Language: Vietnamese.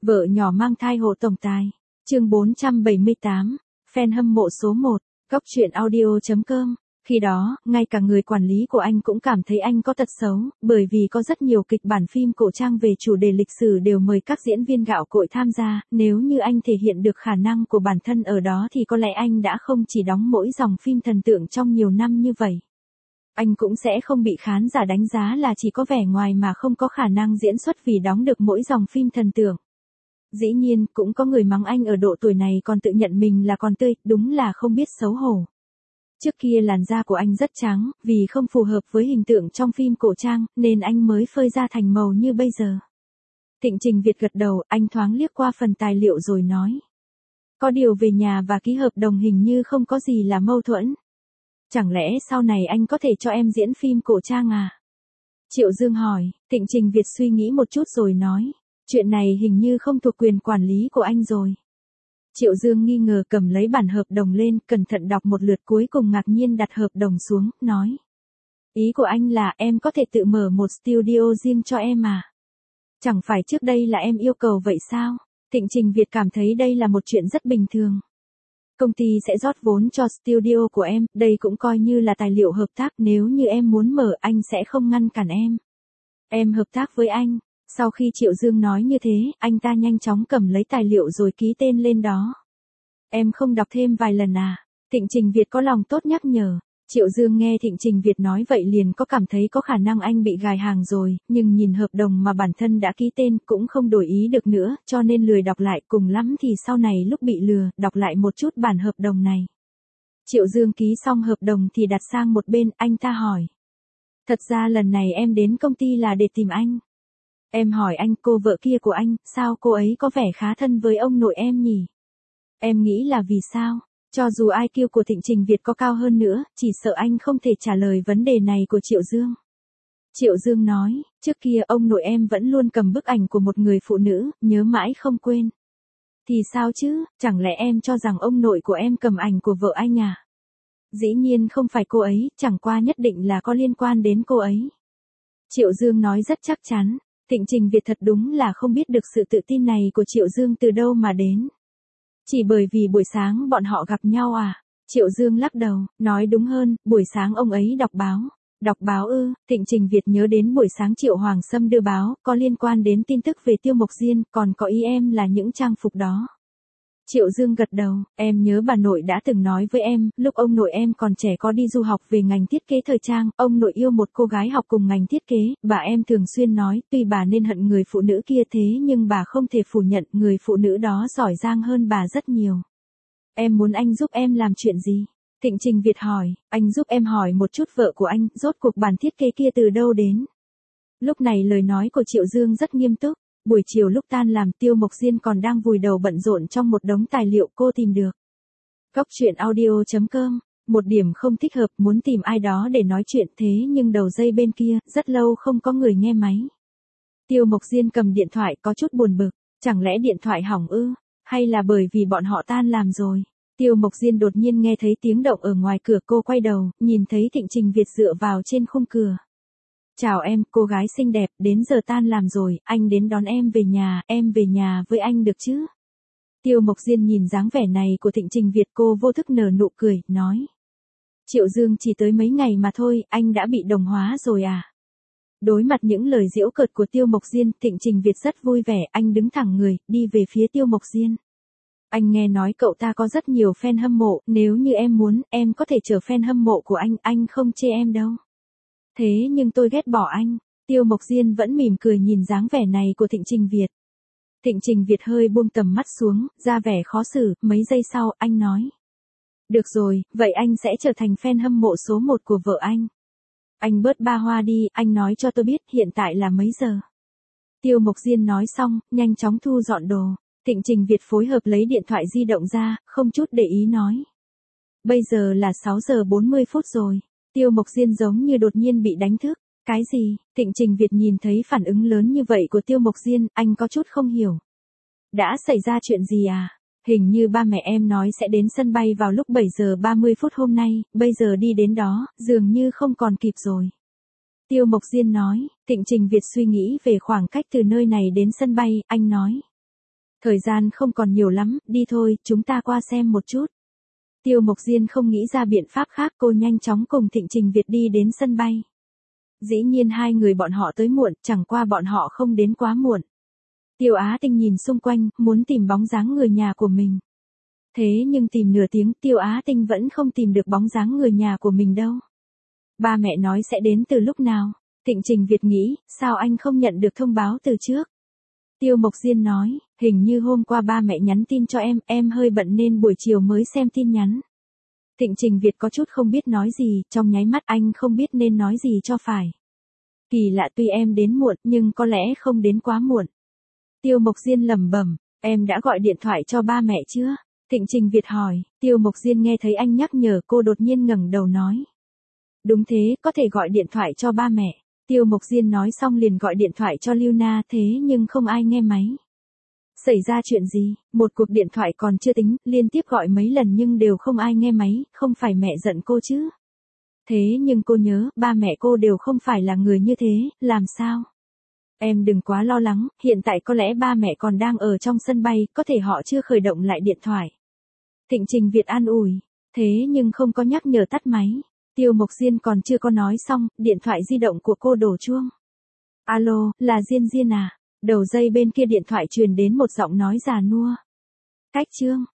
Vợ nhỏ mang thai hộ tổng tài. Chương 478. Fan hâm mộ số 1. Góc truyện audio.com. Khi đó, ngay cả người quản lý của anh cũng cảm thấy anh có tật xấu, bởi vì có rất nhiều kịch bản phim cổ trang về chủ đề lịch sử đều mời các diễn viên gạo cội tham gia, nếu như anh thể hiện được khả năng của bản thân ở đó thì có lẽ anh đã không chỉ đóng mỗi dòng phim thần tượng trong nhiều năm như vậy. Anh cũng sẽ không bị khán giả đánh giá là chỉ có vẻ ngoài mà không có khả năng diễn xuất vì đóng được mỗi dòng phim thần tượng. Dĩ nhiên, cũng có người mắng anh ở độ tuổi này còn tự nhận mình là còn tươi, đúng là không biết xấu hổ. Trước kia làn da của anh rất trắng, vì không phù hợp với hình tượng trong phim cổ trang, nên anh mới phơi ra thành màu như bây giờ. Thịnh Trình Việt gật đầu, anh thoáng liếc qua phần tài liệu rồi nói. Có điều về nhà và ký hợp đồng hình như không có gì là mâu thuẫn. Chẳng lẽ sau này anh có thể cho em diễn phim cổ trang à? Triệu Dương hỏi, Thịnh Trình Việt suy nghĩ một chút rồi nói. Chuyện này hình như không thuộc quyền quản lý của anh rồi. Triệu Dương nghi ngờ cầm lấy bản hợp đồng lên, cẩn thận đọc một lượt cuối cùng ngạc nhiên đặt hợp đồng xuống, nói. Ý của anh là em có thể tự mở một studio riêng cho em à? Chẳng phải trước đây là em yêu cầu vậy sao? Thịnh Trình Việt cảm thấy đây là một chuyện rất bình thường. Công ty sẽ rót vốn cho studio của em, đây cũng coi như là tài liệu hợp tác, nếu như em muốn mở anh sẽ không ngăn cản em. Em hợp tác với anh. Sau khi Triệu Dương nói như thế, anh ta nhanh chóng cầm lấy tài liệu rồi ký tên lên đó. Em không đọc thêm vài lần à? Thịnh Trình Việt có lòng tốt nhắc nhở. Triệu Dương nghe Thịnh Trình Việt nói vậy liền có cảm thấy có khả năng anh bị gài hàng rồi, nhưng nhìn hợp đồng mà bản thân đã ký tên cũng không đổi ý được nữa, cho nên lười đọc lại, cùng lắm thì sau này lúc bị lừa, đọc lại một chút bản hợp đồng này. Triệu Dương ký xong hợp đồng thì đặt sang một bên, anh ta hỏi. Thật ra lần này em đến công ty là để tìm anh. Em hỏi anh, cô vợ kia của anh, sao cô ấy có vẻ khá thân với ông nội em nhỉ? Em nghĩ là vì sao? Cho dù IQ của Thịnh Trình Việt có cao hơn nữa, chỉ sợ anh không thể trả lời vấn đề này của Triệu Dương. Triệu Dương nói, trước kia ông nội em vẫn luôn cầm bức ảnh của một người phụ nữ, nhớ mãi không quên. Thì sao chứ, chẳng lẽ em cho rằng ông nội của em cầm ảnh của vợ anh à? Dĩ nhiên không phải cô ấy, chẳng qua nhất định là có liên quan đến cô ấy. Triệu Dương nói rất chắc chắn. Thịnh Trình Việt thật đúng là không biết được sự tự tin này của Triệu Dương từ đâu mà đến. Chỉ bởi vì buổi sáng bọn họ gặp nhau à? Triệu Dương lắc đầu, nói đúng hơn, buổi sáng ông ấy đọc báo. Đọc báo ư? Thịnh Trình Việt nhớ đến buổi sáng Triệu Hoàng Sâm đưa báo, có liên quan đến tin tức về Tiêu Mộc Diên, còn có ý em là những trang phục đó. Triệu Dương gật đầu, em nhớ bà nội đã từng nói với em, lúc ông nội em còn trẻ có đi du học về ngành thiết kế thời trang, ông nội yêu một cô gái học cùng ngành thiết kế, bà em thường xuyên nói, tuy bà nên hận người phụ nữ kia thế nhưng bà không thể phủ nhận người phụ nữ đó giỏi giang hơn bà rất nhiều. Em muốn anh giúp em làm chuyện gì? Thịnh Trình Việt hỏi, anh giúp em hỏi một chút vợ của anh, rốt cuộc bản thiết kế kia từ đâu đến? Lúc này lời nói của Triệu Dương rất nghiêm túc. Buổi chiều lúc tan làm Tiêu Mộc Diên còn đang vùi đầu bận rộn trong một đống tài liệu cô tìm được. Góc truyện audio.com. Một điểm không thích hợp, muốn tìm ai đó để nói chuyện thế nhưng đầu dây bên kia, rất lâu không có người nghe máy. Tiêu Mộc Diên cầm điện thoại có chút buồn bực, chẳng lẽ điện thoại hỏng ư, hay là bởi vì bọn họ tan làm rồi. Tiêu Mộc Diên đột nhiên nghe thấy tiếng động ở ngoài cửa, cô quay đầu, nhìn thấy Thịnh Trình Việt dựa vào trên khung cửa. Chào em, cô gái xinh đẹp, đến giờ tan làm rồi, anh đến đón em về nhà với anh được chứ? Tiêu Mộc Diên nhìn dáng vẻ này của Thịnh Trình Việt, cô vô thức nở nụ cười, nói. Triệu Dương chỉ tới mấy ngày mà thôi, anh đã bị đồng hóa rồi à? Đối mặt những lời giễu cợt của Tiêu Mộc Diên, Thịnh Trình Việt rất vui vẻ, anh đứng thẳng người, đi về phía Tiêu Mộc Diên. Anh nghe nói cậu ta có rất nhiều fan hâm mộ, nếu như em muốn, em có thể trở fan hâm mộ của anh không chê em đâu. Thế nhưng tôi ghét bỏ anh. Tiêu Mộc Diên vẫn mỉm cười nhìn dáng vẻ này của Thịnh Trình Việt. Thịnh Trình Việt hơi buông tầm mắt xuống, ra vẻ khó xử, mấy giây sau, anh nói. Được rồi, vậy anh sẽ trở thành fan hâm mộ số 1 của vợ anh. Anh bớt ba hoa đi, anh nói cho tôi biết hiện tại là mấy giờ. Tiêu Mộc Diên nói xong, nhanh chóng thu dọn đồ. Thịnh Trình Việt phối hợp lấy điện thoại di động ra, không chút để ý nói. Bây giờ là 6 giờ 40 phút rồi. Tiêu Mộc Diên giống như đột nhiên bị đánh thức. Cái gì? Thịnh Trình Việt nhìn thấy phản ứng lớn như vậy của Tiêu Mộc Diên, anh có chút không hiểu. Đã xảy ra chuyện gì à? Hình như ba mẹ em nói sẽ đến sân bay vào lúc 7 giờ 30 phút hôm nay, bây giờ đi đến đó, dường như không còn kịp rồi. Tiêu Mộc Diên nói, Thịnh Trình Việt suy nghĩ về khoảng cách từ nơi này đến sân bay, anh nói. Thời gian không còn nhiều lắm, đi thôi, chúng ta qua xem một chút. Tiêu Mộc Diên không nghĩ ra biện pháp khác, cô nhanh chóng cùng Thịnh Trình Việt đi đến sân bay. Dĩ nhiên hai người bọn họ tới muộn, chẳng qua bọn họ không đến quá muộn. Tiêu Á Tinh nhìn xung quanh, muốn tìm bóng dáng người nhà của mình. Thế nhưng tìm nửa tiếng, Tiêu Á Tinh vẫn không tìm được bóng dáng người nhà của mình đâu. Ba mẹ nói sẽ đến từ lúc nào? Thịnh Trình Việt nghĩ, sao anh không nhận được thông báo từ trước? Tiêu Mộc Diên nói, hình như hôm qua ba mẹ nhắn tin cho em hơi bận nên buổi chiều mới xem tin nhắn. Thịnh Trình Việt có chút không biết nói gì, trong nháy mắt anh không biết nên nói gì cho phải. Kỳ lạ, tuy em đến muộn nhưng có lẽ không đến quá muộn. Tiêu Mộc Diên lẩm bẩm, em đã gọi điện thoại cho ba mẹ chưa? Thịnh Trình Việt hỏi. Tiêu Mộc Diên nghe thấy anh nhắc nhở, cô đột nhiên ngẩng đầu nói. Đúng thế, có thể gọi điện thoại cho ba mẹ. Tiêu Mộc Diên nói xong liền gọi điện thoại cho Lưu Na, thế nhưng không ai nghe máy. Xảy ra chuyện gì? Một cuộc điện thoại còn chưa tính, liên tiếp gọi mấy lần nhưng đều không ai nghe máy, không phải mẹ giận cô chứ? Thế nhưng cô nhớ, ba mẹ cô đều không phải là người như thế, làm sao? Em đừng quá lo lắng, hiện tại có lẽ ba mẹ còn đang ở trong sân bay, có thể họ chưa khởi động lại điện thoại. Thịnh Trình Việt an ủi, thế nhưng không có nhắc nhở tắt máy. Tiêu Mộc Diên còn chưa có nói xong, điện thoại di động của cô đổ chuông. Alo, là Diên Diên à? Đầu dây bên kia điện thoại truyền đến một giọng nói già nua. Cách Trương,